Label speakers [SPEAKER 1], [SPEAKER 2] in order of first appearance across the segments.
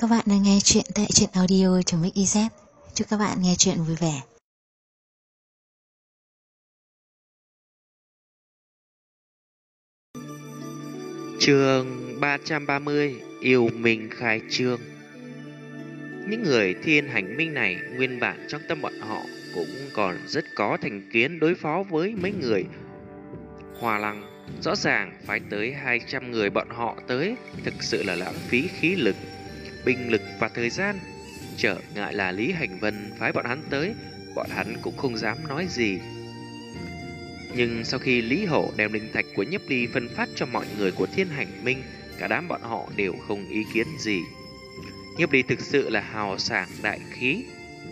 [SPEAKER 1] Các bạn đang nghe chuyện tại truyện audio.mix.iz. Chúc các bạn nghe chuyện vui vẻ.
[SPEAKER 2] Chương 330: Yêu mình khai trương. Những người thiên hành minh này nguyên bản trong tâm bọn họ cũng còn rất có thành kiến đối phó với mấy người Hoa Lăng. Rõ ràng phải tới 200 người bọn họ tới thực sự là lãng phí khí lực, binh lực và thời gian. Trở ngại là Lý Hành Vân phái bọn hắn tới, bọn hắn cũng không dám nói gì. Nhưng sau khi Lý Hổ đem linh thạch của Nhiếp Ly phân phát cho mọi người của Thiên Hành Minh, cả đám bọn họ đều không ý kiến gì. Nhiếp Ly thực sự là hào sảng đại khí.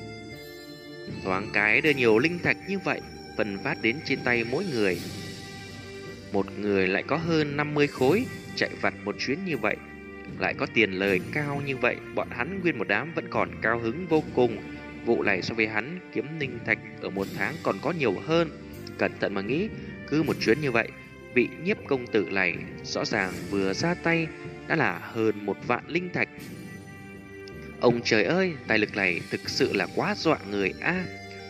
[SPEAKER 2] Thoáng cái đưa nhiều linh thạch như vậy, phân phát đến trên tay mỗi người. Một người lại có hơn 50 khối, chạy vặt một chuyến như vậy, lại có tiền lời cao như vậy, bọn hắn nguyên một đám vẫn còn cao hứng vô cùng. Vụ này so với hắn kiếm linh thạch ở một tháng còn có nhiều hơn. Cẩn thận mà nghĩ, cứ một chuyến như vậy, vị Nhiếp công tử này rõ ràng vừa ra tay đã là hơn 1 vạn linh thạch. Ông trời ơi, tài lực này thực sự là quá dọa người a.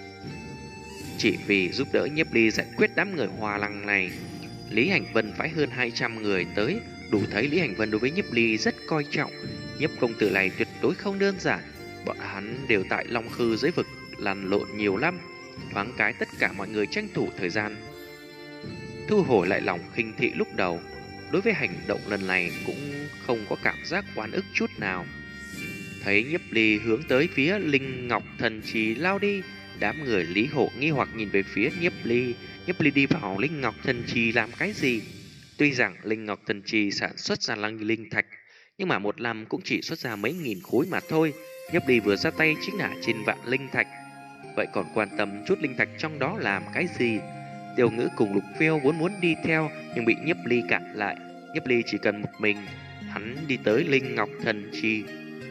[SPEAKER 2] Chỉ vì giúp đỡ Nhiếp Ly giải quyết đám người Hoa Lăng này, Lý Hành Vân phải hơn 200 người tới, đủ thấy Lý Hành Vân đối với Nhiếp Ly rất coi trọng. Nhiếp công tử này tuyệt đối không đơn giản. Bọn hắn đều tại Long Khư giới vực lăn lộn nhiều lắm. Thoáng cái tất cả mọi người tranh thủ thời gian thu hồi lại lòng khinh thị lúc đầu. Đối với hành động lần này cũng không có cảm giác oan ức chút nào. Thấy Nhiếp Ly hướng tới phía Linh Ngọc Thần Trì lao đi, đám người Lý Hộ nghi hoặc nhìn về phía Nhiếp Ly. Nhiếp Ly đi vào Linh Ngọc Thần Trì làm cái gì? Tuy rằng Linh Ngọc Thần Trì sản xuất ra linh thạch, nhưng mà một năm cũng chỉ xuất ra mấy nghìn khối mà thôi. Nhiếp Ly vừa ra tay chính là trên vạn linh thạch, vậy còn quan tâm chút linh thạch trong đó làm cái gì? Tiêu Ngữ cùng Lục Phiêu vốn muốn đi theo nhưng bị Nhiếp Ly cản lại. Nhiếp Ly chỉ cần một mình hắn đi tới Linh Ngọc Thần Trì.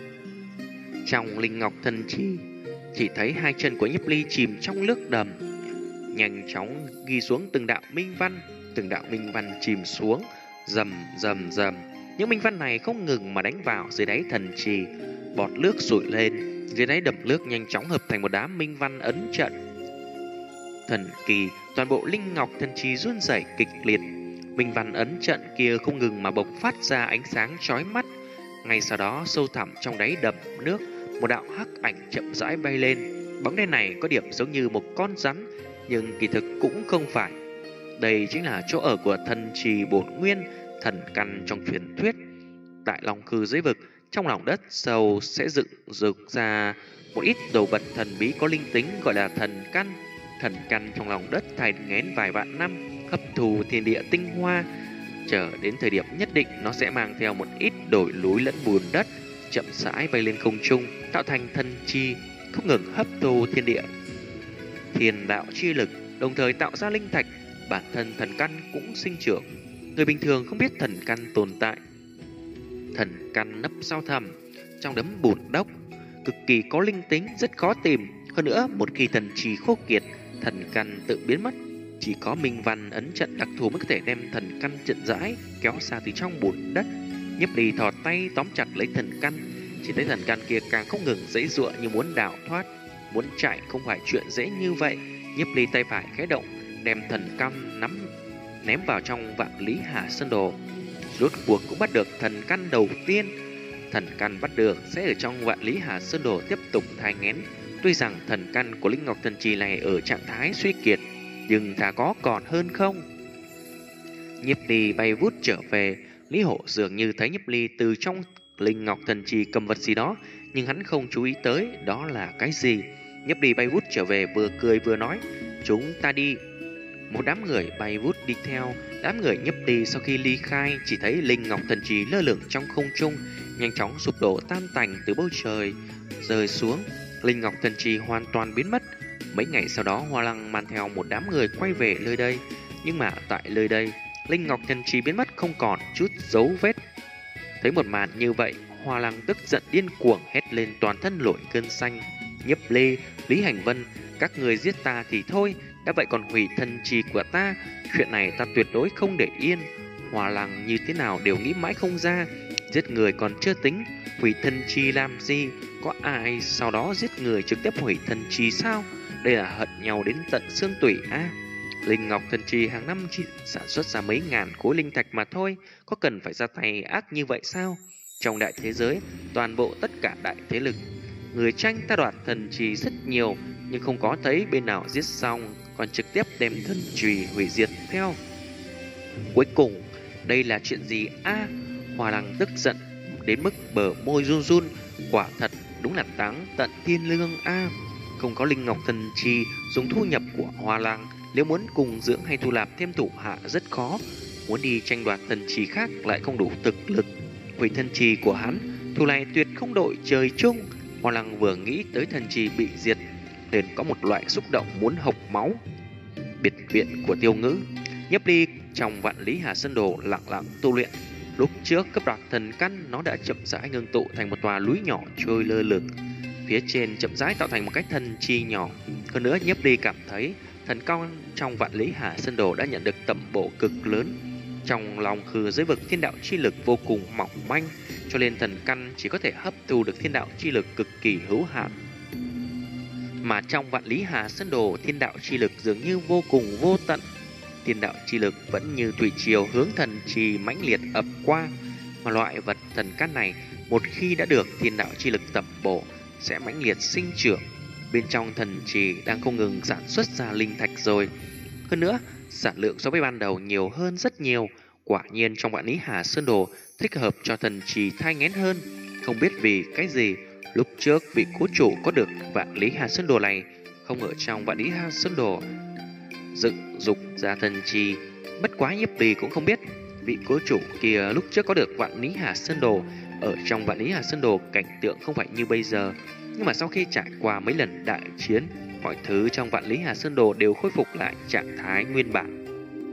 [SPEAKER 2] Trong Linh Ngọc Thần Trì, chỉ thấy hai chân của Nhiếp Ly chìm trong nước đầm, nhanh chóng ghi xuống từng đạo minh văn. Từng đạo minh văn chìm xuống, rầm rầm rầm. Những minh văn này không ngừng mà đánh vào dưới đáy thần trì, bọt nước sủi lên. Dưới đáy đầm nước nhanh chóng hợp thành một đám minh văn ấn trận thần kỳ. Toàn bộ Linh Ngọc Thần Trì run rẩy kịch liệt. Minh văn ấn trận kia không ngừng mà bộc phát ra ánh sáng chói mắt. Ngay sau đó sâu thẳm trong đáy đầm nước, một đạo hắc ảnh chậm rãi bay lên. Bóng đen này có điểm giống như một con rắn, nhưng kỳ thực cũng không phải. Đây chính là chỗ ở của thần trì bổn nguyên, thần căn trong truyền thuyết. Tại Long Khư giới vực, trong lòng đất sâu sẽ dựng ra một ít đồ vật thần bí có linh tính gọi là thần căn. Thần căn trong lòng đất thành nghén vài vạn năm, hấp thụ thiên địa tinh hoa. Chờ đến thời điểm nhất định, nó sẽ mang theo một ít đổi núi lẫn bùn đất, chậm rãi bay lên không trung, tạo thành thần chi, không ngừng hấp thu thiên địa thiên đạo chi lực, đồng thời tạo ra linh thạch. Bản thân thần căn cũng sinh trưởng. Người bình thường không biết thần căn tồn tại. Thần căn nấp sau thẳm trong đống bùn đất, cực kỳ có linh tính, rất khó tìm. Hơn nữa, một khi thần trì khô kiệt, thần căn tự biến mất. Chỉ có minh văn ấn trận đặc thù mới có thể đem thần căn chậm rãi kéo ra từ trong bùn đất. Nhiếp Ly thò tay tóm chặt lấy thần căn, chỉ thấy thần căn kia càng không ngừng giãy giụa như muốn đào thoát. Muốn chạy không phải chuyện dễ như vậy. Nhiếp Ly tay phải khẽ động, đem thần căn ném vào trong Vạn Lý Hà Sơn Đồ. Rốt cuộc cũng bắt được thần căn đầu tiên. Thần căn bắt được sẽ ở trong Vạn Lý Hà Sơn Đồ tiếp tục thai nghén. Tuy rằng thần căn của Linh Ngọc Thần Trì này ở trạng thái suy kiệt, nhưng thà có còn hơn không. Nhiếp Ly bay vút trở về. Lý Hổ dường như thấy Nhiếp Ly từ trong Linh Ngọc Thần Trì cầm vật gì đó, nhưng hắn không chú ý tới đó là cái gì. Nhiếp Ly bay vút trở về, vừa cười vừa nói: "Chúng ta đi." Một đám người bay vút đi theo. Đám người Nhiếp Ly sau khi ly khai, chỉ thấy Linh Ngọc Thần Trì lơ lửng trong không trung, nhanh chóng sụp đổ tan tành từ bầu trời rơi xuống. Linh Ngọc Thần Trì hoàn toàn biến mất. Mấy ngày sau đó, Hoa Lăng mang theo một đám người quay về nơi đây. Nhưng mà tại nơi đây, Linh Ngọc Thần Trì biến mất không còn chút dấu vết. Thấy một màn như vậy, Hoa Lăng tức giận điên cuồng hét lên, toàn thân nổi cơn xanh. Nhiếp Ly, Lý Hành Vân, các người giết ta thì thôi, đã vậy còn hủy thần trì của ta. Chuyện này ta tuyệt đối không để yên. Hoa Lăng như thế nào đều nghĩ mãi không ra. Giết người còn chưa tính, hủy thần chi làm gì? Có ai sau đó giết người trực tiếp hủy thần chi sao? Đây là hận nhau đến tận xương tủy a. Linh ngọc thần chi hàng năm chỉ sản xuất ra mấy ngàn khối linh thạch mà thôi, có cần phải ra tay ác như vậy sao? Trong đại thế giới, toàn bộ tất cả đại thế lực, người tranh ta đoạt thần trì rất nhiều, nhưng không có thấy bên nào giết xong, còn trực tiếp đem thần trì hủy diệt theo. Cuối cùng, đây là chuyện gì a? Hoa Lăng tức giận đến mức bờ môi run run, quả thật đúng là đáng tận thiên lương a. Không có linh ngọc thần trì, dùng thu nhập của Hoa Lăng, nếu muốn cùng dưỡng hay thu nạp thêm thủ hạ rất khó. Muốn đi tranh đoạt thần trì khác lại không đủ thực lực. Hủy thần trì của hắn, thù này tuyệt không đội trời chung. Hoa Lăng vừa nghĩ tới thần trì bị diệt, liền có một loại xúc động muốn hộc máu. Biệt viện của Tiêu Ngữ, Nhiếp Ly trong Vạn Lý Hà Sơn Đồ lặng lặng tu luyện. Lúc trước cấp đoạt thần căn, nó đã chậm rãi ngưng tụ thành một tòa núi nhỏ trôi lơ lửng. Phía trên chậm rãi tạo thành một cái thần chi nhỏ. Hơn nữa, Nhiếp Ly cảm thấy thần căn trong Vạn Lý Hà Sơn Đồ đã nhận được tẩm bổ cực lớn. Trong lòng khư giới vực thiên đạo chi lực vô cùng mỏng manh, cho nên thần căn chỉ có thể hấp thu được thiên đạo chi lực cực kỳ hữu hạn. Mà trong Vạn Lý Hà Sơn Đồ, thiên đạo chi lực dường như vô cùng vô tận. Thiên đạo chi lực vẫn như thủy triều hướng thần trì mãnh liệt ập qua. Mà loại vật thần căn này, một khi đã được thiên đạo chi lực tẩm bổ, sẽ mãnh liệt sinh trưởng. Bên trong thần trì đang không ngừng sản xuất ra linh thạch rồi. Hơn nữa, sản lượng so với ban đầu nhiều hơn rất nhiều. Quả nhiên trong Vạn Lý Hà Sơn Đồ thích hợp cho thần trì thai nghén hơn. Không biết vì cái gì, lúc trước vị cố chủ có được Vạn Lý Hà Sơn Đồ này không ở trong Vạn Lý Hà Sơn Đồ dựng dục ra thần trì. Bất quá Nhiếp Ly cũng không biết vị cố chủ kia lúc trước có được Vạn Lý Hà Sơn Đồ ở trong Vạn Lý Hà Sơn Đồ cảnh tượng không phải như bây giờ. Nhưng mà sau khi trải qua mấy lần đại chiến, mọi thứ trong Vạn Lý Hà Sơn Đồ đều khôi phục lại trạng thái nguyên bản.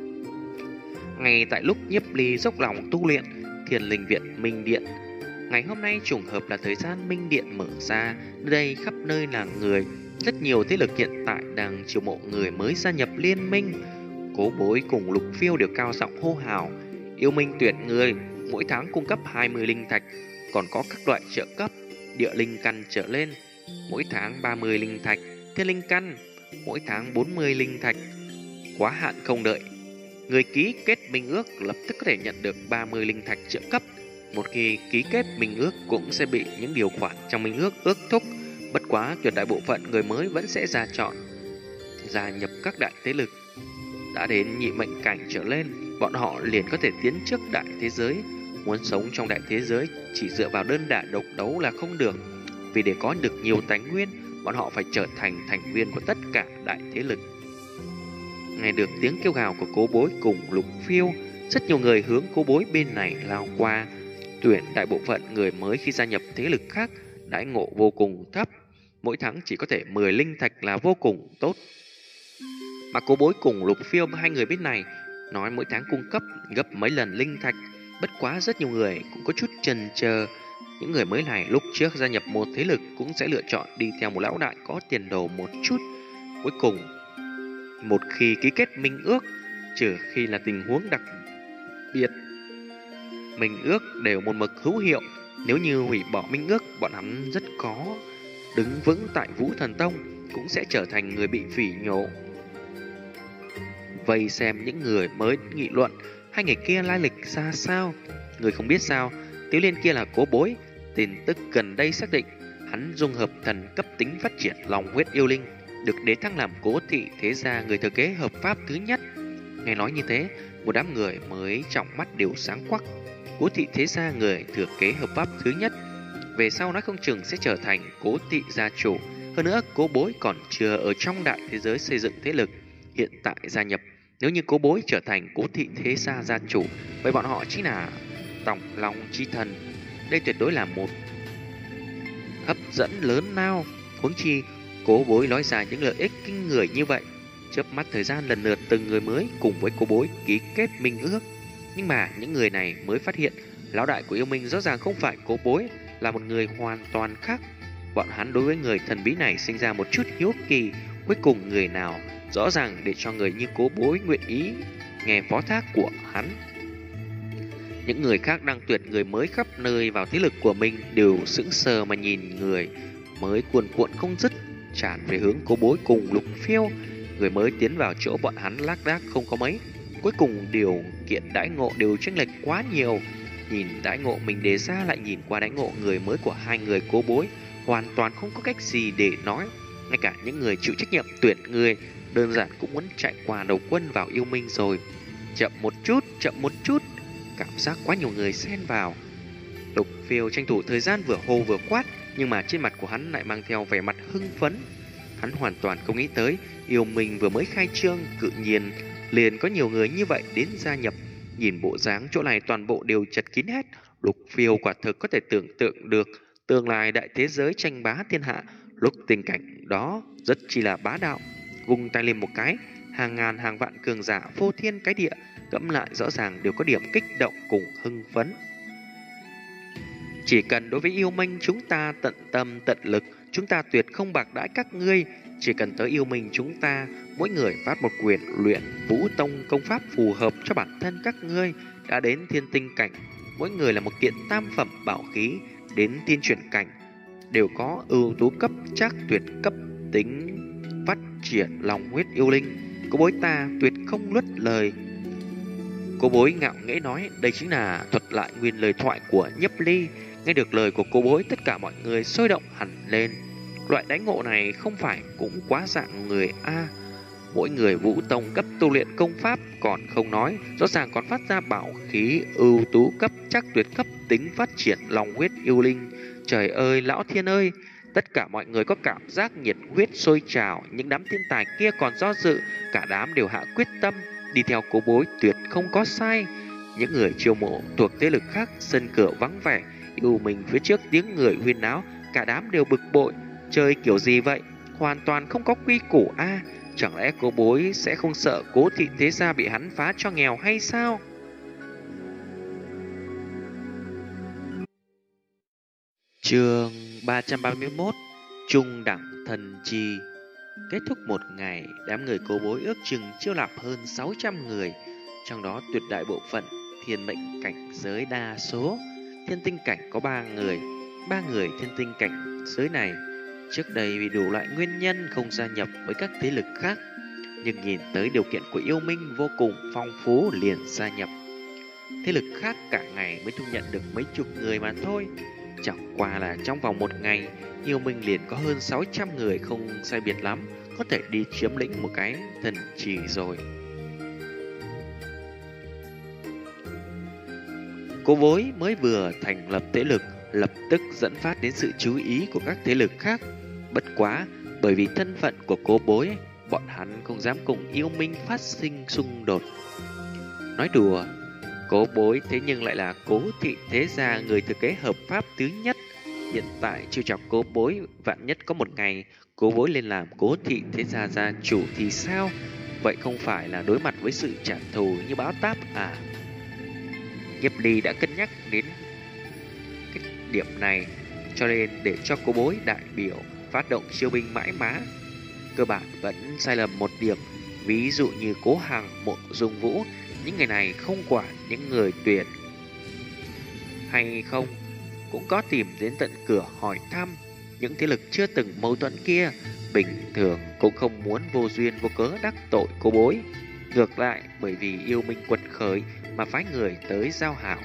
[SPEAKER 2] Ngay tại lúc Nhiếp Ly dốc lòng tu luyện, Thiên Linh Viện Minh Điện, ngày hôm nay trùng hợp là thời gian Minh Điện mở ra. Nơi đây khắp nơi là người, rất nhiều thế lực hiện tại đang chiêu mộ người mới gia nhập liên minh. Cố Bối cùng Lục Phiêu đều cao giọng hô hào: yêu minh tuyển người, mỗi tháng cung cấp 20 linh thạch, còn có các loại trợ cấp, địa linh căn trở lên, mỗi tháng 30 linh thạch, thiên linh căn, mỗi tháng 40 linh thạch. Quá hạn không đợi, người ký kết minh ước lập tức có thể nhận được 30 linh thạch trợ cấp. Một khi ký kết minh ước cũng sẽ bị những điều khoản trong minh ước ước thúc. Bất quá tuyệt đại bộ phận người mới vẫn sẽ ra chọn gia nhập các đại thế lực. Đã đến nhị mệnh cảnh trở lên, bọn họ liền có thể tiến trước đại thế giới. Muốn sống trong đại thế giới chỉ dựa vào đơn đả độc đấu là không được. Vì để có được nhiều tài nguyên, bọn họ phải trở thành thành viên của tất cả đại thế lực. Nghe được tiếng kêu gào của Cố Bối cùng Lục Phiêu, rất nhiều người hướng Cố Bối bên này lao qua. Tuyển đại bộ phận người mới khi gia nhập thế lực khác đãi ngộ vô cùng thấp, mỗi tháng chỉ có thể 10 linh thạch là vô cùng tốt. Mà Cố Bối cùng Lục Phiêu hai người bên này nói mỗi tháng cung cấp gấp mấy lần linh thạch. Bất quá rất nhiều người cũng có chút chần chờ. Những người mới này lúc trước gia nhập một thế lực cũng sẽ lựa chọn đi theo một lão đại có tiền đồ một chút. Cuối cùng, một khi ký kết minh ước, trừ khi là tình huống đặc biệt, minh ước đều một mực hữu hiệu. Nếu như hủy bỏ minh ước, bọn hắn rất có đứng vững tại Vũ Thần Tông, cũng sẽ trở thành người bị phỉ nhổ. Vây xem những người mới nghị luận hai người kia lai lịch ra sao. Người không biết sao, Tiểu Liên kia là Cố Bối. Tin tức gần đây xác định hắn dung hợp thần cấp tính phát triển lòng huyết yêu linh, được đế thăng làm Cố thị thế gia người thừa kế hợp pháp thứ nhất. Nghe nói như thế, một đám người mới trọng mắt đều sáng quắc. Cố thị thế gia người thừa kế hợp pháp thứ nhất, về sau nó không chừng sẽ trở thành Cố thị gia chủ. Hơn nữa, Cố Bối còn chưa ở trong đại thế giới xây dựng thế lực, hiện tại gia nhập. Nếu như Cố Bối trở thành Cố thị thế gia gia chủ, vậy bọn họ chính là Tổng Long chi thần. Đây tuyệt đối là một hấp dẫn lớn lao. Huống chi Cố Bối nói ra những lợi ích kinh người như vậy. Chớp mắt thời gian lần lượt từng người mới cùng với Cố Bối ký kết minh ước. Nhưng mà những người này mới phát hiện lão đại của yêu minh rõ ràng không phải Cố Bối, là một người hoàn toàn khác. Bọn hắn đối với người thần bí này sinh ra một chút hiếu kỳ. Cuối cùng người nào rõ ràng để cho người như Cố Bối nguyện ý nghe phó thác của hắn. Những người khác đang tuyển người mới khắp nơi vào thế lực của mình đều sững sờ mà nhìn người mới cuồn cuộn không dứt tràn về hướng Cố Bối cùng Lục Phiêu. Người mới tiến vào chỗ bọn hắn lác đác không có mấy. Cuối cùng điều kiện đãi ngộ đều chênh lệch quá nhiều. Nhìn đãi ngộ mình đề ra lại nhìn qua đãi ngộ người mới của hai người Cố Bối, hoàn toàn không có cách gì để nói. Ngay cả những người chịu trách nhiệm tuyển người đơn giản cũng muốn chạy qua đầu quân vào yêu minh rồi. Chậm một chút, chậm một chút. Cảm giác quá nhiều người xen vào. Lục Phiêu tranh thủ thời gian vừa hô vừa quát, nhưng mà trên mặt của hắn lại mang theo vẻ mặt hưng phấn. Hắn hoàn toàn không nghĩ tới yêu mình vừa mới khai trương, tự nhiên liền có nhiều người như vậy đến gia nhập. Nhìn bộ dáng chỗ này toàn bộ đều chật kín hết. Lục Phiêu quả thực có thể tưởng tượng được tương lai đại thế giới tranh bá thiên hạ. Lúc tình cảnh đó rất chi là bá đạo. Vung tay lên một cái, hàng ngàn hàng vạn cường giả phô thiên cái địa ngẫm lại rõ ràng đều có điểm kích động cùng hưng phấn. Chỉ cần đối với yêu minh chúng ta tận tâm tận lực, chúng ta tuyệt không bạc đãi các ngươi. Chỉ cần tới yêu minh chúng ta, mỗi người phát một quyền luyện vũ tông công pháp phù hợp cho bản thân các ngươi. Đã đến thiên tinh cảnh, mỗi người là một kiện tam phẩm bảo khí. Đến tiên chuyển cảnh đều có ưu tú cấp chắc tuyệt cấp tính phát triển lòng huyết yêu linh. Cô bối ta tuyệt không nuốt lời. Cô bối ngạo nghễ nói, đây chính là thuật lại nguyên lời thoại của Nhiếp Ly. Nghe được lời của cô bối, tất cả mọi người sôi động hẳn lên. Loại đánh ngộ này không phải cũng quá dạng người a. Mỗi người vũ tông cấp tu luyện công pháp còn không nói, rõ ràng còn phát ra bảo khí ưu tú cấp chắc tuyệt cấp tính phát triển lòng huyết yêu linh. Trời ơi, lão thiên ơi! Tất cả mọi người có cảm giác nhiệt huyết sôi trào. Những đám thiên tài kia còn do dự, cả đám đều hạ quyết tâm đi theo cô bối tuyệt không có sai. Những người chiêu mộ thuộc thế lực khác sân cửa vắng vẻ, yêu mình phía trước tiếng người huyên náo, cả đám đều bực bội. Chơi kiểu gì vậy? Hoàn toàn không có quy củ a. Chẳng lẽ cô bối sẽ không sợ Cố thị thế gia bị hắn phá cho nghèo hay sao? Chương 331 Trung đẳng thần chi. Kết thúc một ngày, đám người Cố bối ước chừng chiêu nạp hơn 600 người, trong đó tuyệt đại bộ phận thiên mệnh cảnh giới đa số. Thiên tinh cảnh có 3 người, 3 người thiên tinh cảnh giới này trước đây vì đủ loại nguyên nhân không gia nhập với các thế lực khác, nhưng nhìn tới điều kiện của yêu minh vô cùng phong phú liền gia nhập. Thế lực khác cả ngày mới thu nhận được mấy chục người mà thôi. Chẳng qua là trong vòng một ngày, yêu minh liền có hơn 600 người, không sai biệt lắm có thể đi chiếm lĩnh một cái thần trì rồi. Cố bối mới vừa thành lập thế lực, lập tức dẫn phát đến sự chú ý của các thế lực khác. Bất quá, bởi vì thân phận của cố bối, bọn hắn không dám cùng yêu minh phát sinh xung đột. Nói đùa, cố bối thế nhưng lại là Cố thị thế gia người thừa kế hợp pháp thứ nhất. Hiện tại chiêu chọc cố bối, vạn nhất có một ngày cố bối lên làm Cố thị thế gia gia chủ thì sao? Vậy không phải là đối mặt với sự trả thù như bão táp à? Nhiếp Ly đã cân nhắc đến cái điểm này, cho nên để cho cố bối đại biểu phát động chiêu binh mãi mã. Cơ bản vẫn sai lầm một điểm, ví dụ như Cố Hằng, Mộ Dung Vũ, những người này không quản những người tuyển hay không, cũng có tìm đến tận cửa hỏi thăm. Những thế lực chưa từng mâu thuẫn kia bình thường cũng không muốn vô duyên vô cớ đắc tội cố bối. Ngược lại, bởi vì yêu minh quật khởi mà phái người tới giao hảo.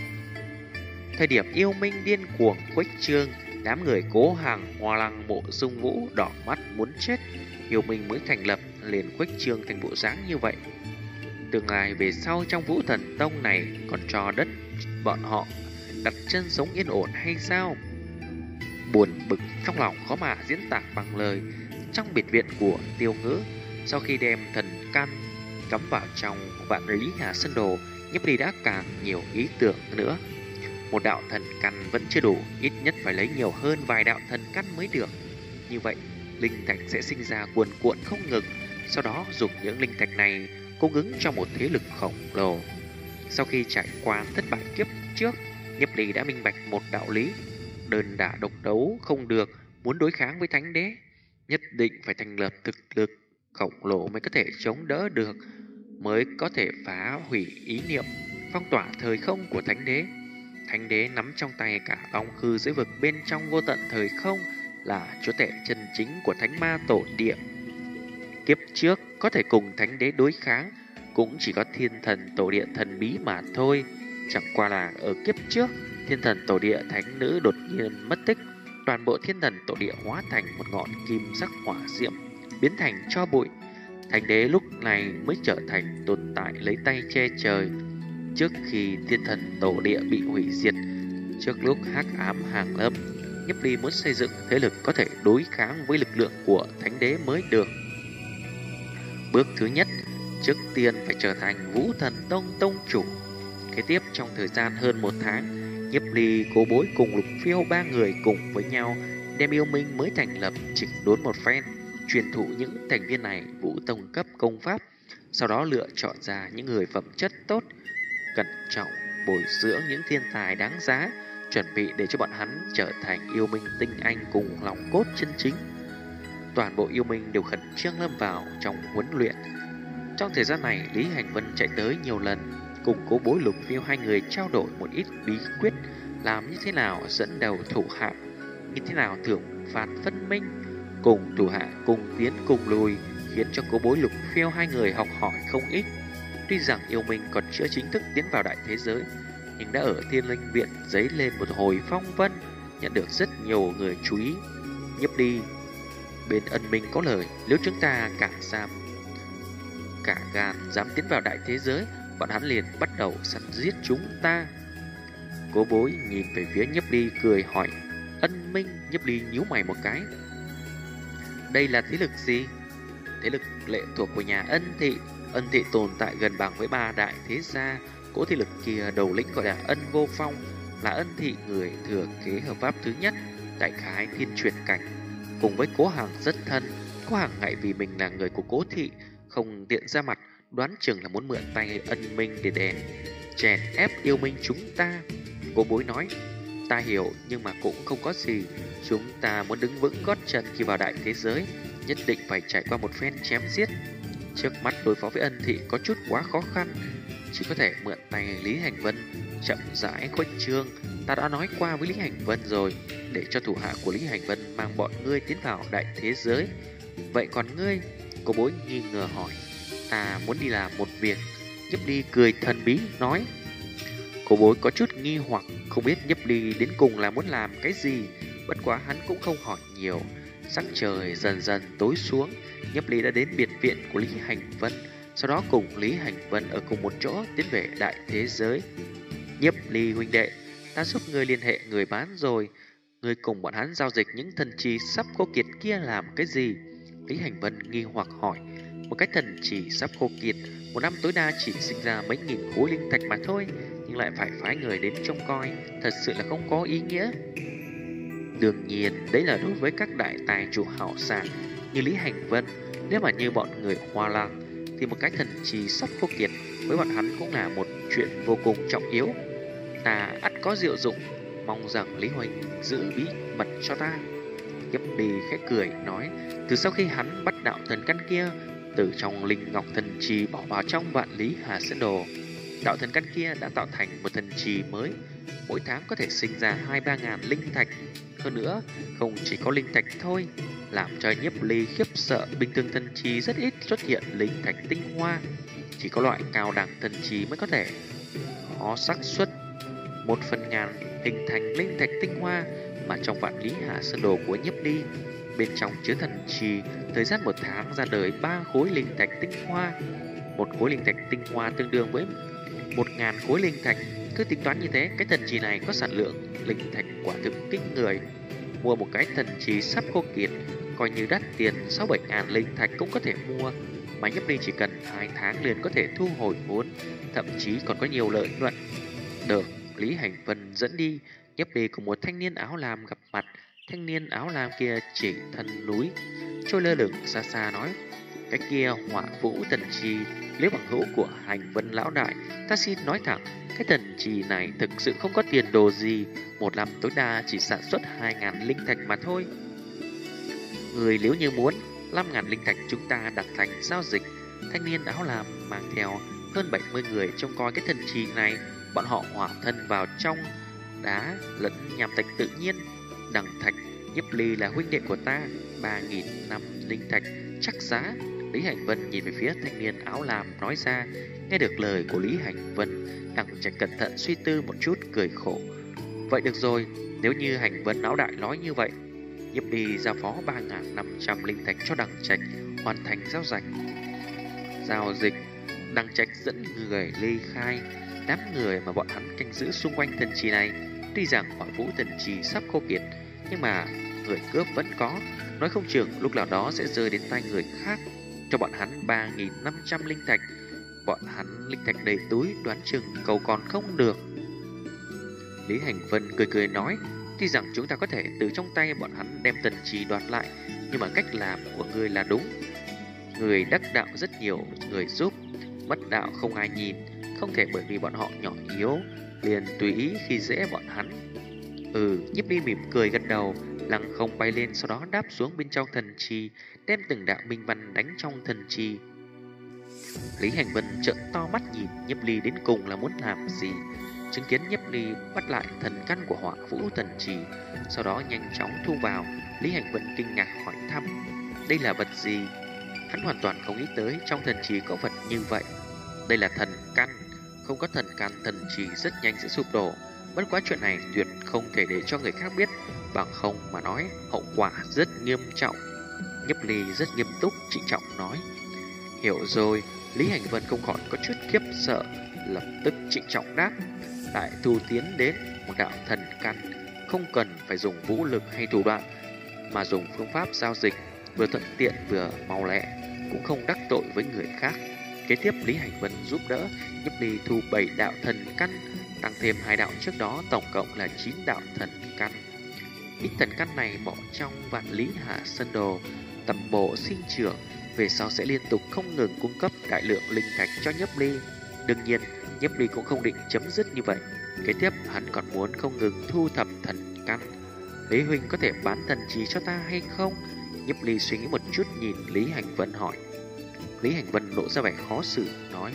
[SPEAKER 2] Thời điểm yêu minh điên cuồng khuếch trương, đám người Cố Hằng, Hoa Lăng, Mộ Dung Vũ đỏ mắt muốn chết. Yêu minh mới thành lập liền khuếch trương thành bộ dáng như vậy. Tương lai về sau trong Vũ Thần Tông này còn cho đất bọn họ đặt chân sống yên ổn hay sao? Buồn bực trong lòng khó mà diễn tả bằng lời. Trong biệt viện của Tiêu Ngữ, sau khi đem thần căn cắm vào trong Vạn Lý Hà Sơn Đồ, Nhiếp Ly đã càng nhiều ý tưởng nữa. Một đạo thần căn vẫn chưa đủ, ít nhất phải lấy nhiều hơn vài đạo thần căn mới được. Như vậy, linh thạch sẽ sinh ra cuồn cuộn không ngừng, sau đó dùng những linh thạch này cung ứng cho một thế lực khổng lồ. Sau khi trải qua thất bại kiếp trước, Nhiếp Ly đã minh bạch một đạo lý: đơn đả độc đấu không được, muốn đối kháng với thánh đế, nhất định phải thành lập thực lực khổng lồ mới có thể chống đỡ được, mới có thể phá hủy ý niệm phong tỏa thời không của Thánh Đế. Thánh Đế nắm trong tay cả Long Khư giới vực bên trong vô tận thời không, là chúa tể chân chính của Thánh Ma Tổ Địa. Kiếp trước có thể cùng Thánh Đế đối kháng cũng chỉ có Thiên Thần Tổ Địa thần bí mà thôi. Chẳng qua là ở kiếp trước, Thiên Thần Tổ Địa thánh nữ đột nhiên mất tích, toàn bộ Thiên Thần Tổ Địa hóa thành một ngọn kim sắc hỏa diễm, biến thành tro bụi. Thánh Đế lúc này mới trở thành tồn tại lấy tay che trời. Trước khi Thiên Thần Tổ Địa bị hủy diệt, trước lúc hắc ám hàng lâm, Nhiếp Ly muốn xây dựng thế lực có thể đối kháng với lực lượng của Thánh Đế mới được. Bước thứ nhất, trước tiên phải trở thành Vũ Thần Tông tông chủ. Kế tiếp trong thời gian hơn 1 tháng, Nhiếp Ly, Cố Bối cùng Lục Phiêu 3 người cùng với nhau đem yêu minh mới thành lập chỉnh đốn một phen, truyền thụ những thành viên này Vũ Tông cấp công pháp, sau đó lựa chọn ra những người phẩm chất tốt, cẩn trọng bồi dưỡng những thiên tài đáng giá, chuẩn bị để cho bọn hắn trở thành yêu minh tinh anh cùng lòng cốt chân chính. Toàn bộ yêu minh đều khẩn trương lâm vào trong huấn luyện. Trong thời gian này, Lý Hành Vân chạy tới nhiều lần, cùng Cố Bối, Lục Phiêu hai người trao đổi một ít bí quyết, làm như thế nào dẫn đầu thủ hạ, như thế nào thưởng phạt phân minh, cùng thủ hạ cùng tiến cùng lùi, khiến cho Cố Bối, Lục Phiêu hai người học hỏi không ít. Tuy rằng yêu minh còn chưa chính thức tiến vào đại thế giới, nhưng đã ở Thiên Linh Viện dấy lên một hồi phong vân, nhận được rất nhiều người chú ý. Nhiếp Ly bên Ân Minh có lời, nếu chúng ta cả gan dám tiến vào đại thế giới, bọn hắn liền bắt đầu săn giết chúng ta. Cố Bối nhìn về phía Nhiếp Ly cười hỏi. Ân Minh. Nhiếp Ly nhíu mày một cái. Đây là thế lực gì? Thế lực lệ thuộc của nhà Ân Thị. Ân Thị tồn tại gần bằng với 3 đại thế gia. Cố thế lực kia đầu lĩnh gọi là Ân Vô Phong, là Ân Thị người thừa kế hợp pháp thứ nhất, đại khái thiên chuyển cảnh, cùng với Cố Hằng rất thân. Cố Hằng ngại vì mình là người của Cố Thị, không tiện ra mặt, đoán chừng là muốn mượn tay Ân Minh để chèn ép yêu minh chúng ta. Cố Bối nói, ta hiểu, nhưng mà cũng không có gì. Chúng ta muốn đứng vững gót chân khi vào đại thế giới, nhất định phải trải qua một phen chém giết. Trước mắt đối phó với Ân Thị có chút quá khó khăn, chỉ có thể mượn tay Lý Hành Vân chậm rãi khuếch trương. Ta đã nói qua với Lý Hành Vân rồi, để cho thủ hạ của Lý Hành Vân mang bọn ngươi tiến vào đại thế giới. Vậy còn ngươi? Cố Bối nghi ngờ hỏi. Ta muốn đi làm một việc. Nhiếp Ly cười thần bí nói. Cố Bối có chút nghi hoặc, không biết Nhiếp Ly đến cùng là muốn làm cái gì. Bất quá hắn cũng không hỏi nhiều. Sắc trời dần dần tối xuống, Nhiếp Ly đã đến biệt viện của Lý Hành Vân, sau đó cùng Lý Hành Vân ở cùng một chỗ tiến về đại thế giới. Nhiếp Ly huynh đệ, ta giúp ngươi liên hệ người bán rồi. Ngươi cùng bọn hắn giao dịch những thần trì sắp khô kiệt kia làm cái gì? Lý Hành Vân nghi hoặc hỏi. Một cái thần trì sắp khô kiệt, một năm tối đa chỉ sinh ra mấy nghìn khối linh thạch mà thôi, nhưng lại phải phái người đến trông coi, thật sự là không có ý nghĩa. Đương nhiên, đấy là đối với các đại tài chủ hảo sản như Lý Hành Vân. Nếu mà như bọn người Hoa Lăng, thì một cái thần trì sắp khô kiệt với bọn hắn cũng là một chuyện vô cùng trọng yếu. Ta ắt có diệu dụng, mong rằng Lý huynh giữ bí mật cho ta. Nhiếp Ly khẽ cười nói, từ sau khi hắn bắt đạo thần căn kia từ trong linh ngọc thần trì bỏ vào trong vạn lý Hà Sơn Đồ, đạo thần căn kia đã tạo thành một thần trì mới, mỗi tháng có thể sinh ra 2-3 ngàn linh thạch. Hơn nữa, không chỉ có linh thạch thôi, làm cho Nhiếp Ly khiếp sợ, bình thường thần trì rất ít xuất hiện linh thạch tinh hoa, chỉ có loại cao đẳng thần trì mới có thể có xác suất 1/1000 hình thành linh thạch tinh hoa. Mà trong vạn lý Hà Sơn Đồ của Nhiếp Ly, bên trong chứa thần trì, thời gian 1 tháng ra đời 3 khối linh thạch tinh hoa. Một khối linh thạch tinh hoa tương đương với 1000 khối linh thạch. Cứ tính toán như thế, cái thần trì này có sản lượng linh thạch quả thực kinh người. Mua một cái thần trì sắp khô kiệt, coi như đắt tiền 6-7 ngàn linh thạch cũng có thể mua, mà Nhiếp Ly chỉ cần 2 tháng liền có thể thu hồi vốn, thậm chí còn có nhiều lợi nhuận. Được Lý Hành Vân dẫn đi, Nhiếp Ly cùng một thanh niên áo lam gặp mặt. Thanh niên áo lam kia chỉ thân núi trôi lơ lửng xa xa nói, cái kia Hỏa Vũ thần trì, nếu bằng hữu của Hành Vân lão đại, ta xin nói thẳng, cái thần trì này thực sự không có tiền đồ gì, một năm tối đa chỉ sản xuất 2.000 linh thạch mà thôi. Người nếu như muốn 5.000 linh thạch, chúng ta đặt thành giao dịch. Thanh niên áo lam mang theo hơn 70 người trông coi cái thần trì này. bọn họ hòa thân vào trong đá lẫn nham thạch tự nhiên. Đằng Thạch, Nhiếp Ly là huynh đệ của ta, 3.000 năm linh thạch chắc giá. Lý Hành Vân nhìn về phía thanh niên áo lam nói ra. Nghe được lời của Lý Hành Vân, Đằng Trạch cẩn thận suy tư một chút, cười khổ. Vậy được rồi, nếu như Hành Vân lão đại nói như vậy, Nhiếp Ly giao phó 3.500 linh thạch cho Đằng Trạch hoàn thành giao dịch. Đằng Trạch dẫn người ly khai. Đám người mà bọn hắn canh giữ xung quanh thần trì này, tuy rằng hỏa vũ thần trì sắp khô kiệt, nhưng mà người cướp vẫn có, nói không chừng lúc nào đó sẽ rơi đến tay người khác. Cho bọn hắn 3.500 linh thạch, bọn hắn linh thạch đầy túi, đoán chừng cầu còn không được. Lý Hành Vân cười cười nói, tuy rằng chúng ta có thể từ trong tay bọn hắn đem thần trì đoạt lại, nhưng mà cách làm của ngươi là đúng. Người đắc đạo rất nhiều người giúp, mất đạo không ai nhìn, không thể bởi vì bọn họ nhỏ yếu liền tùy ý khi dễ bọn hắn. Nhiếp Ly mỉm cười gật đầu, lăng không bay lên, sau đó đáp xuống bên trong thần trì, đem từng đạo minh văn đánh trong thần trì. Lý Hành Vân trợn to mắt nhìn Nhiếp Ly đến cùng là muốn làm gì. Chứng kiến Nhiếp Ly bắt lại thần căn của hỏa vũ thần trì, sau đó nhanh chóng thu vào, Lý Hành Vân kinh ngạc hỏi thăm, đây là vật gì? Hắn hoàn toàn không nghĩ tới trong thần trì có vật như vậy. Đây là thần căn, không có thần căn thần trì rất nhanh sẽ sụp đổ. Bất quá chuyện này tuyệt không thể để cho người khác biết, bằng không mà nói hậu quả rất nghiêm trọng. Nhiếp Ly rất nghiêm túc trịnh trọng nói. Hiểu rồi. Lý Hành Vân không khỏi có chút khiếp sợ, lập tức trịnh trọng đáp. Đại thu tiến đến một đạo thần căn, không cần phải dùng vũ lực hay thủ đoạn, mà dùng phương pháp giao dịch vừa thuận tiện vừa mau lẹ, cũng không đắc tội với người khác. Kế tiếp Lý Hành Vân giúp đỡ Nhiếp Ly thu 7 đạo thần căn, tăng thêm 2 đạo trước đó, tổng cộng là 9 đạo thần căn. Ít thần căn này bỏ trong Vạn Lý Hạ Sơn Đồ, tầm bổ sinh trưởng, về sau sẽ liên tục không ngừng cung cấp đại lượng linh thạch cho Nhiếp Ly. Đương nhiên, Nhiếp Ly cũng không định chấm dứt như vậy. Kế tiếp hắn còn muốn không ngừng thu thập thần căn. Lý huynh có thể bán thần trì cho ta hay không? Nhiếp Ly suy nghĩ một chút nhìn Lý Hành Vân hỏi. Lý Hành Vân lộ ra vẻ khó xử nói,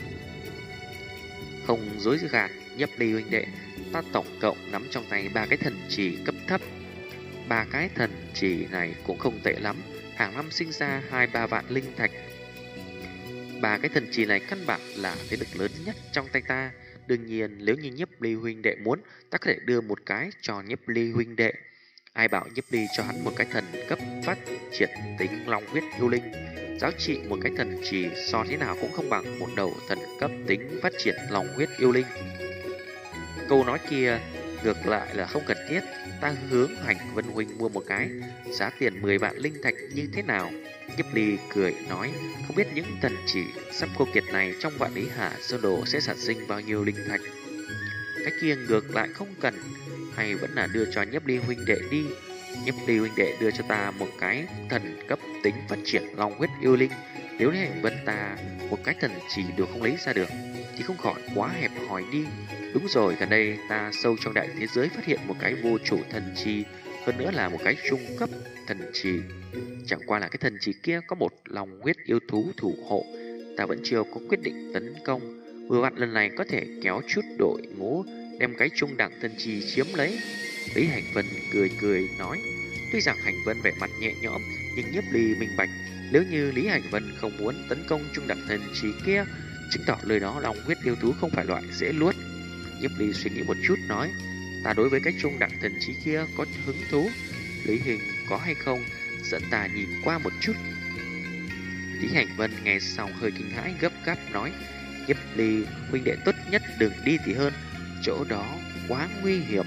[SPEAKER 2] không dối gạt Nhiếp Ly huynh đệ, ta tổng cộng nắm trong tay 3 cái thần trì cấp thấp. 3 cái thần trì này cũng không tệ lắm, hàng năm sinh ra 2-3 vạn linh thạch. 3 cái thần trì này căn bản là thế lực lớn nhất trong tay ta. Đương nhiên nếu như Nhiếp Ly huynh đệ muốn, ta có thể đưa một cái cho Nhiếp Ly huynh đệ. Ai bảo Nhiếp Ly cho hắn một cái thần cấp phát triển tính long huyết yêu linh, giá trị một cái thần trì so thế nào cũng không bằng một đầu thần cấp tính phát triển long huyết yêu linh. Câu nói kia ngược lại là không cần thiết, ta hướng Hành Vân huynh mua một cái, giá tiền 10 vạn linh thạch như thế nào? Nhiếp Ly cười nói, không biết những thần chỉ sắp khô kiệt này trong Vạn Lý Hạ Sơn Đồ sẽ sản sinh bao nhiêu linh thạch. Cái kia ngược lại không cần, hay vẫn là đưa cho Nhiếp Ly huynh đệ đi. Nhiếp Ly huynh đệ đưa cho ta một cái thần cấp tính phát triển long huyết yêu linh, nếu Hành Vân ta một cái thần chỉ đều không lấy ra được thì không khỏi quá hẹp hòi đi. Đúng rồi, gần đây ta sâu trong đại thế giới phát hiện một cái vô chủ thần trì, hơn nữa là một cái trung cấp thần trì. Chẳng qua là cái thần trì kia có một lòng huyết yêu thú thủ hộ, ta vẫn chưa có quyết định tấn công. Vừa vặn lần này có thể kéo chút đội ngũ đem cái trung đẳng thần trì chiếm lấy. Lý Hành Vân cười cười nói. Tuy rằng Hành Vân vẻ mặt nhẹ nhõm, nhưng Nhiếp Ly minh bạch, nếu như Lý Hành Vân không muốn tấn công trung đẳng thần trì kia, chứng tỏ lời đó lòng huyết yêu thú không phải loại dễ luốt. Nhiếp Ly suy nghĩ một chút nói, ta đối với cái trung đẳng thần trí kia có hứng thú, Lý Hình có hay không, dẫn ta nhìn qua một chút. Lý Hành Vân nghe xong hơi kinh hãi gấp gáp nói, Nhiếp Ly huynh đệ tốt nhất đừng đi thì hơn, chỗ đó quá nguy hiểm.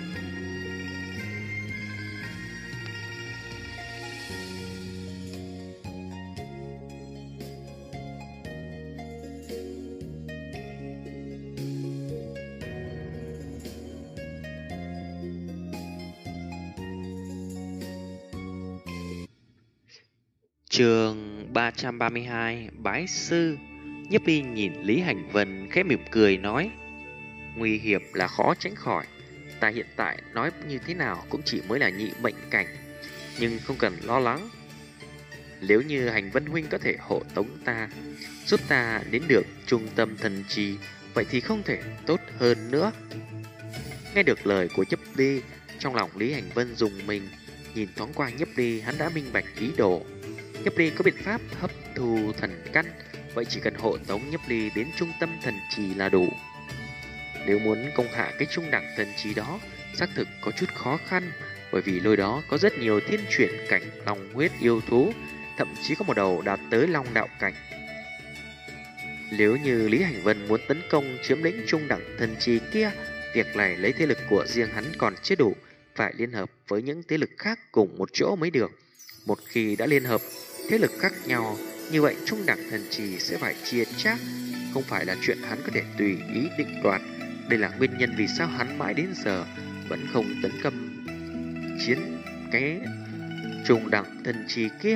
[SPEAKER 2] Chương 332 Bái Sư. Nhiếp Ly nhìn Lý Hành Vân khẽ mỉm cười nói, nguy hiểm là khó tránh khỏi, ta hiện tại nói như thế nào cũng chỉ mới là nhị mệnh cảnh, nhưng không cần lo lắng. Nếu như Hành Vân huynh có thể hộ tống ta, giúp ta đến được trung tâm thần trì, vậy thì không thể tốt hơn. hơn nữa. Nghe được lời của Nhiếp Ly, trong lòng Lý Hành Vân dùng mình, nhìn thoáng qua Nhiếp Ly, hắn đã minh bạch ý đồ. Nhiếp Ly có biện pháp hấp thu thần căn, vậy chỉ cần hộ tống Nhiếp Ly đến trung tâm thần trì là đủ. Nếu muốn công hạ cái trung đẳng thần trì đó, xác thực có chút khó khăn, bởi vì nơi đó có rất nhiều thiên chuyển cảnh long huyết yêu thú, thậm chí có một đầu đạt tới long đạo cảnh. Nếu như Lý Hành Vân muốn tấn công chiếm lĩnh trung đẳng thần trì kia, việc này lấy thế lực của riêng hắn còn chưa đủ, phải liên hợp với những thế lực khác cùng một chỗ mới được. Một khi đã liên hợp thế lực khác nhau, như vậy trung đẳng thần trì sẽ phải chia chác, không phải là chuyện hắn có thể tùy ý định đoạt. Đây là nguyên nhân vì sao hắn mãi đến giờ vẫn không tấn công chiến cái trung đẳng thần trì kia.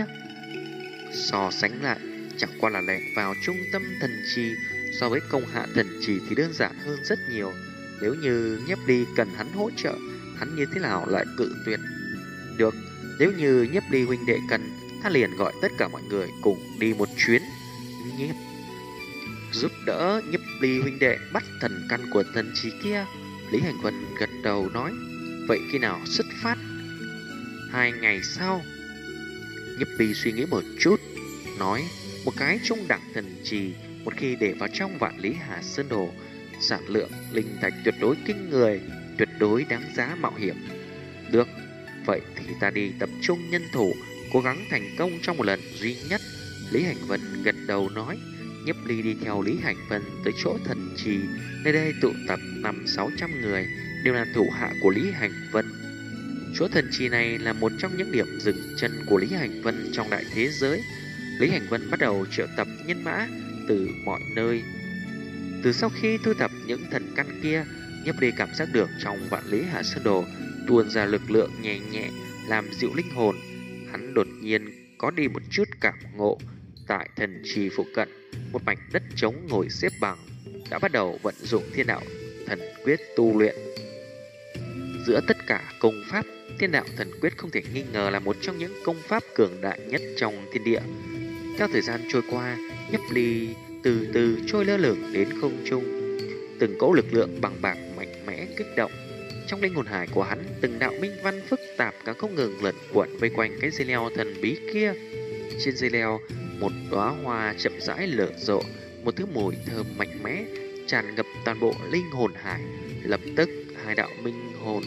[SPEAKER 2] So sánh lại, chẳng qua là lẻn vào trung tâm thần trì, so với công hạ thần trì thì đơn giản hơn rất nhiều. Nếu như Nhiếp Ly cần hắn hỗ trợ, hắn như thế nào lại cự tuyệt được? Nếu như Nhiếp Ly huynh đệ cần,他liền gọi tất cả mọi người cùng đi một chuyến. Nhiếp giúp đỡ Nhiếp Ly huynh đệ bắt thần căn của thần trì kia. Lý Hành Vân gật đầu nói, vậy khi nào xuất phát? 2 ngày sau. Nhiếp Ly suy nghĩ một chút, nói, một cái trung đẳng thần trì, một khi để vào trong Vạn Lý Hà Sơn Đồ, sản lượng linh thạch tuyệt đối kinh người, tuyệt đối đáng giá mạo hiểm. Được, vậy thì ta đi tập trung nhân thủ, cố gắng thành công trong một lần duy nhất. Lý Hành Vân gật đầu nói. Nhiếp Ly đi theo Lý Hành Vân tới chỗ thần trì. Nơi đây tụ tập 500-600 người, đều là thủ hạ của Lý Hành Vân. Chỗ thần trì này là một trong những điểm dừng chân của Lý Hành Vân trong đại thế giới. Lý Hành Vân bắt đầu triệu tập nhân mã từ mọi nơi. Từ sau khi thu thập những thần căn kia, Nhiếp Ly cảm giác được trong Vạn Lý Hà Sơn Đồ tuôn ra lực lượng nhẹ nhẹ làm dịu linh hồn. Hắn đột nhiên có đi một chút cảm ngộ. Tại thần trì phụ cận, một mảnh đất trống ngồi xếp bằng, đã bắt đầu vận dụng thiên đạo thần quyết tu luyện. Giữa tất cả công pháp, thiên đạo thần quyết không thể nghi ngờ là một trong những công pháp cường đại nhất trong thiên địa. Theo thời gian trôi qua, Nhiếp Ly từ từ trôi lơ lửng đến không trung. Từng cỗ lực lượng bằng bạc mạnh mẽ kích động. Trong linh hồn hải của hắn, từng đạo minh văn phức tạp càng không ngừng lẩn quẩn vây quanh cái dây leo thần bí kia. Trên dây leo, một đóa hoa chậm rãi nở rộ, một thứ mùi thơm mạnh mẽ tràn ngập toàn bộ linh hồn hải. Lập tức, hai đạo minh hồn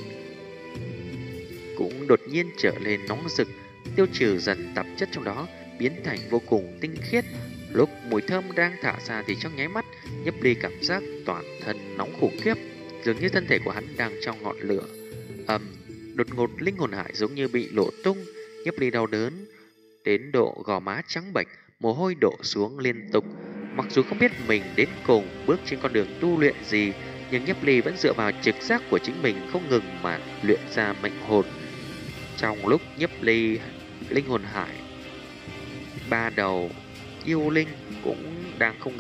[SPEAKER 2] cũng đột nhiên trở lên nóng rực, tiêu trừ dần tạp chất trong đó, biến thành vô cùng tinh khiết. Lúc mùi thơm đang thả ra thì trong nháy mắt, Nhiếp Ly cảm giác toàn thân nóng khủng khiếp, dường như thân thể của hắn đang trong ngọn lửa. Đột ngột linh hồn hải giống như bị nổ tung. Nhiếp Ly đau đớn đến độ gò má trắng bệch, mồ hôi đổ xuống liên tục. Mặc dù không biết mình đến cùng bước trên con đường tu luyện gì, nhưng Nhiếp Ly vẫn dựa vào trực giác của chính mình không ngừng mà luyện ra mệnh hồn. Trong lúc Nhiếp Ly linh hồn hải ba đầu yêu linh cũng đang không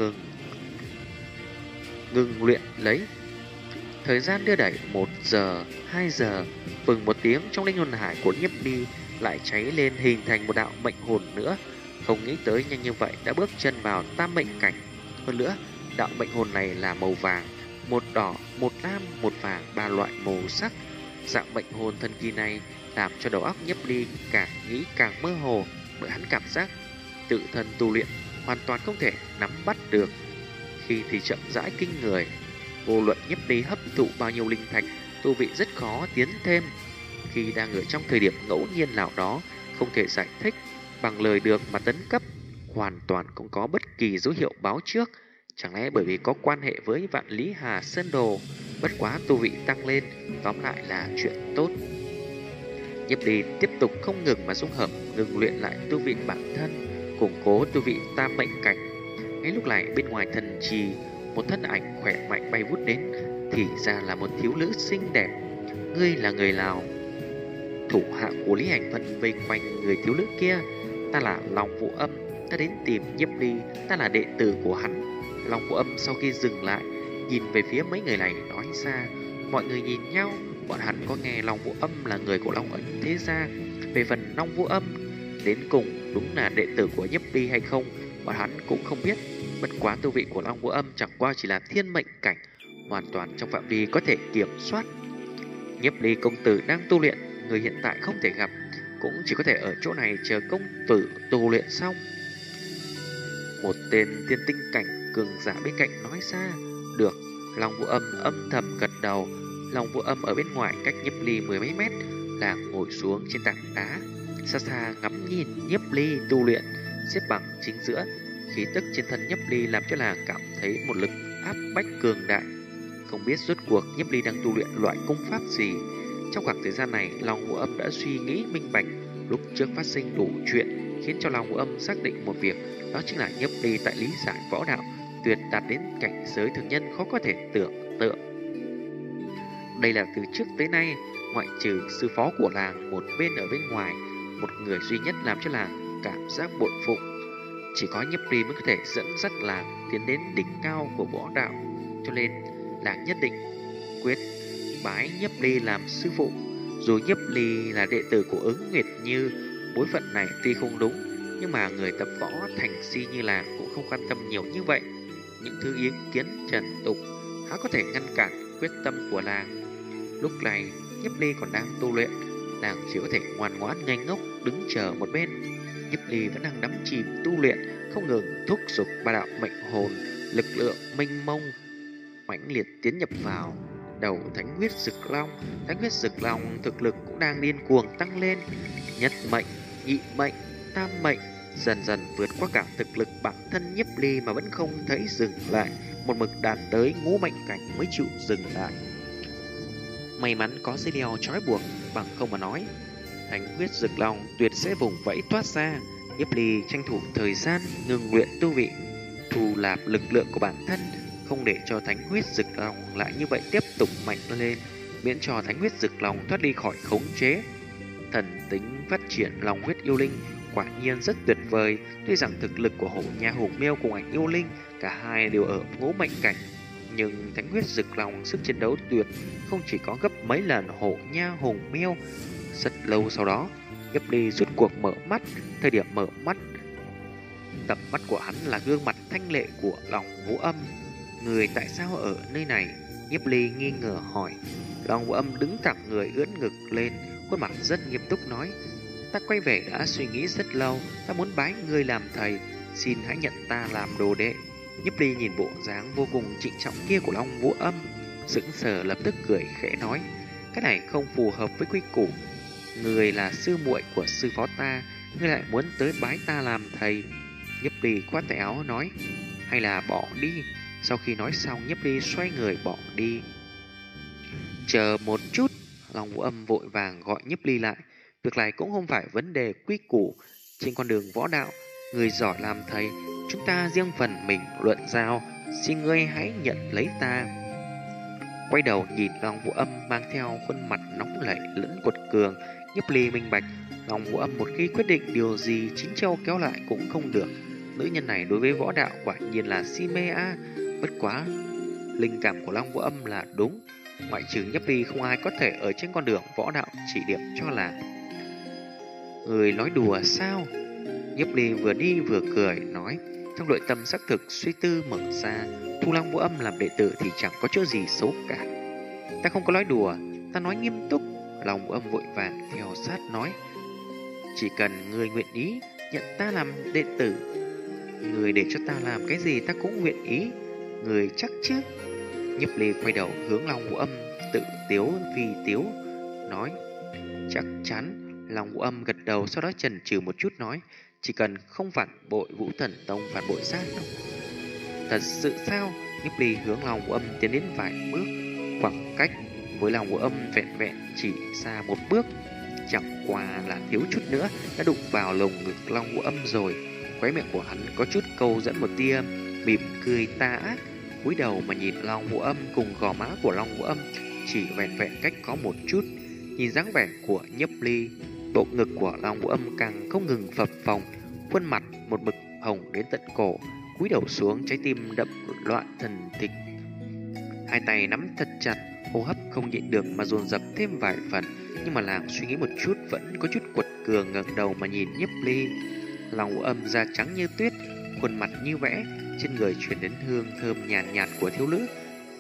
[SPEAKER 2] ngừng luyện lấy. Thời gian đưa đẩy 1 giờ, 2 giờ, vừng một tiếng trong linh hồn hải của Nhiếp Ly lại cháy lên hình thành một đạo mệnh hồn nữa. Không nghĩ tới nhanh như vậy đã bước chân vào tam mệnh cảnh. Hơn nữa, đạo mệnh hồn này là màu vàng, một đỏ, một lam, một vàng, 3 loại màu sắc. Dạng mệnh hồn thần kỳ này làm cho đầu óc Nhiếp Ly càng nghĩ càng mơ hồ, bởi hắn cảm giác tự thân tu luyện hoàn toàn không thể nắm bắt được. Khi thì chậm rãi kinh người, vô luận Nhiếp Ly hấp thụ bao nhiêu linh thạch, tu vị rất khó tiến thêm. Khi đang ở trong thời điểm ngẫu nhiên nào đó, không thể giải thích bằng lời được mà tấn cấp, hoàn toàn không có bất kỳ dấu hiệu báo trước. Chẳng lẽ bởi vì có quan hệ với Vạn Lý Hà Sơn Đồ, bất quá tu vị tăng lên, tóm lại là chuyện tốt. Nhiếp Ly tiếp tục không ngừng mà dung hợp, ngừng luyện lại tu vị bản thân, củng cố tu vị tam mệnh cảnh. Ngay lúc này bên ngoài thần trì, một thân ảnh khỏe mạnh bay vút đến, thì ra là một thiếu nữ xinh đẹp. Ngươi là người nào? Thủ hạ của Lý Hành Vân vây quanh người thiếu nữ kia. Ta là Long Vũ Âm, ta đến tìm Nhiếp Ly, ta là đệ tử của hắn. Long Vũ Âm sau khi dừng lại, nhìn về phía mấy người này nói ra. Mọi người nhìn nhau, bọn hắn có nghe Long Vũ Âm là người của Long Ẩn Thế Gia. Về phần Long Vũ Âm đến cùng đúng là đệ tử của Nhiếp Ly hay không, bọn hắn cũng không biết. Bất quá tu vị của Long Vũ Âm chẳng qua chỉ là thiên mệnh cảnh, hoàn toàn trong phạm vi có thể kiểm soát. Nhiếp Ly công tử đang tu luyện, người hiện tại không thể gặp, cũng chỉ có thể ở chỗ này chờ công tử tu luyện xong. Một tên tiên tinh cảnh cường giả bên cạnh nói ra. Được. Long Vũ Âm âm thầm gật đầu. Long Vũ Âm ở bên ngoài cách Nhiếp Ly mười mấy mét, làng ngồi xuống trên tảng đá, xa xa ngắm nhìn Nhiếp Ly tu luyện, xếp bằng chính giữa. Khí tức trên thân Nhiếp Ly làm cho làng cảm thấy một lực áp bách cường đại. Không biết rốt cuộc Nhiếp Ly đang tu luyện loại công pháp gì. Trong khoảng thời gian này, Long Vũ Âm đã suy nghĩ minh bạch. Lúc trước phát sinh đủ chuyện khiến cho Long Vũ Âm xác định một việc, đó chính là Nhiếp Ly tại lý giải võ đạo tuyệt đạt đến cảnh giới thường nhân khó có thể tưởng tượng. Đây là từ trước tới nay, ngoại trừ sư phó của làng một bên ở bên ngoài, một người duy nhất làm cho làng cảm giác bội phục. Chỉ có Nhiếp Ly mới có thể dẫn dắt làng tiến đến đỉnh cao của võ đạo, cho nên làng nhất định quyết bái Nhiếp Ly làm sư phụ. Dù Nhiếp Ly là đệ tử của Ứng Nguyệt Như, bối phận này tuy không đúng, nhưng mà người tập võ thành si như làng cũng không quan tâm nhiều như vậy. Những thứ ý kiến trần tục há có thể ngăn cản quyết tâm của làng. Lúc này Nhiếp Ly còn đang tu luyện, làng chỉ có thể ngoan ngoãn ngây ngốc đứng chờ một bên. Nhiếp Ly vẫn đang đắm chìm tu luyện, không ngừng thúc giục ba đạo mệnh hồn, lực lượng mênh mông mãnh liệt tiến nhập vào đầu Thánh Huyết Dực Long. Thánh Huyết Dực Long thực lực cũng đang điên cuồng tăng lên, nhất mệnh, nhị mệnh, tam mệnh, dần dần vượt qua cả thực lực bản thân Nhiếp Ly mà vẫn không thấy dừng lại, một mực đạt tới ngũ mệnh cảnh mới chịu dừng lại. May mắn có dây leo trói buộc, bằng không mà nói, Thánh Huyết Dực Long tuyệt sẽ vùng vẫy thoát ra. Nhiếp Ly tranh thủ thời gian ngừng luyện tu vị, thu nạp lực lượng của bản thân, không để cho Thánh Huyết Dực Long lại như vậy tiếp tục mạnh lên, miễn cho Thánh Huyết Dực Long thoát đi khỏi khống chế. Thần tính phát triển Long huyết yêu linh quả nhiên rất tuyệt vời. Tuy rằng thực lực của Hổ Nha Hùng Miêu cùng ảnh yêu linh cả hai đều ở ngũ mệnh cảnh, nhưng Thánh Huyết Dực Long sức chiến đấu tuyệt không chỉ có gấp mấy lần Hổ Nha Hùng Miêu. Rất lâu sau đó, Nhiếp Ly rút cuộc mở mắt. Thời điểm mở mắt, tầm mắt của hắn là gương mặt thanh lệ của Long Vũ Âm. Người tại sao ở nơi này? Nhiếp Ly nghi ngờ hỏi. Long Vũ Âm đứng thẳng người, ưỡn ngực lên, khuôn mặt rất nghiêm túc nói: Ta quay về đã suy nghĩ rất lâu, ta muốn bái ngươi làm thầy, xin hãy nhận ta làm đồ đệ. Nhiếp Ly nhìn bộ dáng vô cùng trịnh trọng kia của Long Vũ Âm, sững sờ, lập tức cười khẽ nói: Cái này không phù hợp với quy củ. Người là sư muội của sư phó ta, ngươi lại muốn tới bái ta làm thầy. Nhiếp Ly khoát tay áo nói: Hay là bỏ đi. Sau khi nói xong, Nhiếp Ly xoay người bỏ đi. Chờ một chút. Long Vũ Âm vội vàng gọi Nhiếp Ly lại. Việc này cũng không phải vấn đề quy củ. Trên con đường võ đạo, người giỏi làm thầy, chúng ta riêng phần mình luận giao. Xin ngươi hãy nhận lấy ta. Quay đầu nhìn Long Vũ Âm mang theo khuôn mặt nóng nảy lẫn quật cường, Nhiếp Ly minh bạch, Long Vũ Âm một khi quyết định điều gì, chín châu kéo lại cũng không được. Nữ nhân này đối với võ đạo quả nhiên là si mê a. Bất quá linh cảm của Long Vũ Âm là đúng, ngoại trừ Nhiếp Ly không ai có thể ở trên con đường võ đạo chỉ điểm cho là. Người nói đùa sao? Nhiếp Ly vừa đi vừa cười nói, trong nội tâm xác thực suy tư mở ra, thu Long Vũ Âm làm đệ tử thì chẳng có chỗ gì xấu cả. Ta không có nói đùa, ta nói nghiêm túc. Long Vũ Âm vội vàng theo sát nói, chỉ cần người nguyện ý nhận ta làm đệ tử, người để cho ta làm cái gì ta cũng nguyện ý. Người chắc chứ? Nhiếp Ly quay đầu hướng Long Vũ Âm tự tiếu phi tiếu nói, chắc chắn. Long Vũ Âm gật đầu, sau đó chần chừ một chút nói, chỉ cần không phản bội Vũ Thần Tông, phản bội sát đâu. Thật sự sao? Nhiếp Ly hướng Long Vũ Âm tiến đến vài bước, khoảng cách với Long Vũ Âm vẹn vẹn chỉ xa một bước, chẳng qua là thiếu chút nữa đã đụng vào lồng ngực Long Vũ Âm rồi. Khóe miệng của hắn có chút câu dẫn một tia mỉm cười tà ác, cúi đầu mà nhìn Long Vũ Âm cùng gò má của Long Vũ Âm chỉ vẹn vẹn cách có một chút. Nhìn dáng vẻ của Nhiếp Ly, bộ ngực của Long Vũ Âm càng không ngừng phập phồng, khuôn mặt một mực hồng đến tận cổ, cúi đầu xuống, trái tim đập loạn thần thịch. Hai tay nắm thật chặt, hô hấp không nhịn được mà dồn dập thêm vài phần, nhưng mà làng suy nghĩ một chút vẫn có chút quật cường, ngẩng đầu mà nhìn Nhiếp Ly. Long Vũ Âm da trắng như tuyết, khuôn mặt như vẽ, trên người truyền đến hương thơm nhàn nhạt của thiếu nữ,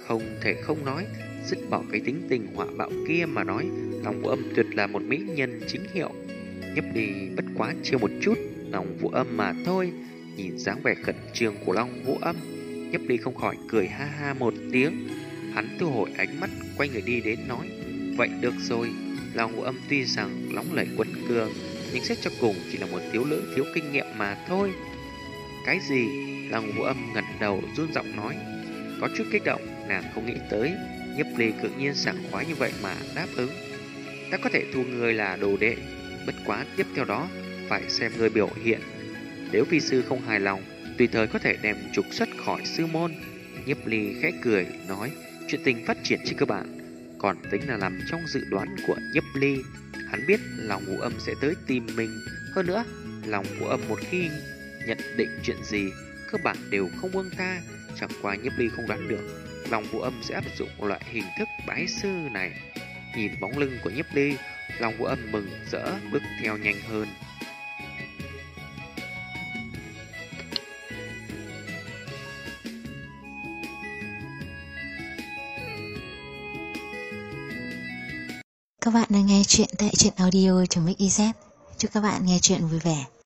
[SPEAKER 2] không thể không nói, dứt bỏ cái tính tình họa bạo kia mà nói, Long Vũ Âm tuyệt là một mỹ nhân chính hiệu. Nhấp Ly bất quá chiêu một chút Long Vũ Âm mà thôi. Nhìn dáng vẻ khẩn trương của Long Vũ Âm, Nhấp Ly không khỏi cười ha ha một tiếng. Hắn thu hồi ánh mắt, quay người đi đến nói: vậy được rồi. Long Vũ Âm tuy rằng lóng lẩy quật cường, nhưng xét cho cùng chỉ là một thiếu nữ thiếu kinh nghiệm mà thôi. Cái gì? Long Vũ Âm ngẩng đầu run giọng nói. Có chút kích động, nàng không nghĩ tới Nhấp Ly tự nhiên sảng khoái như vậy mà đáp ứng. Ta có thể thu người là đồ đệ, bất quá tiếp theo đó phải xem người biểu hiện. Nếu vi sư không hài lòng, tùy thời có thể đem trục xuất khỏi sư môn. Nhấp Ly khẽ cười nói, chuyện tình phát triển trên cơ bản còn tính là nằm trong dự đoán của Nhấp Ly. Hắn biết Long Vũ Âm sẽ tới tìm mình. Hơn nữa, Long Vũ Âm một khi nhận định chuyện gì, cơ bản đều không buông tha. Chẳng qua Nhấp Ly không đoán được Long Vũ Âm sẽ áp dụng loại hình thức bái sư này. Nhìn bóng lưng của Nhấp Ly, Long Vũ Âm mừng rỡ bước theo nhanh hơn.
[SPEAKER 1] Các bạn đang nghe chuyện tại truyện audio.mix.iz. Chúc các bạn nghe chuyện vui vẻ.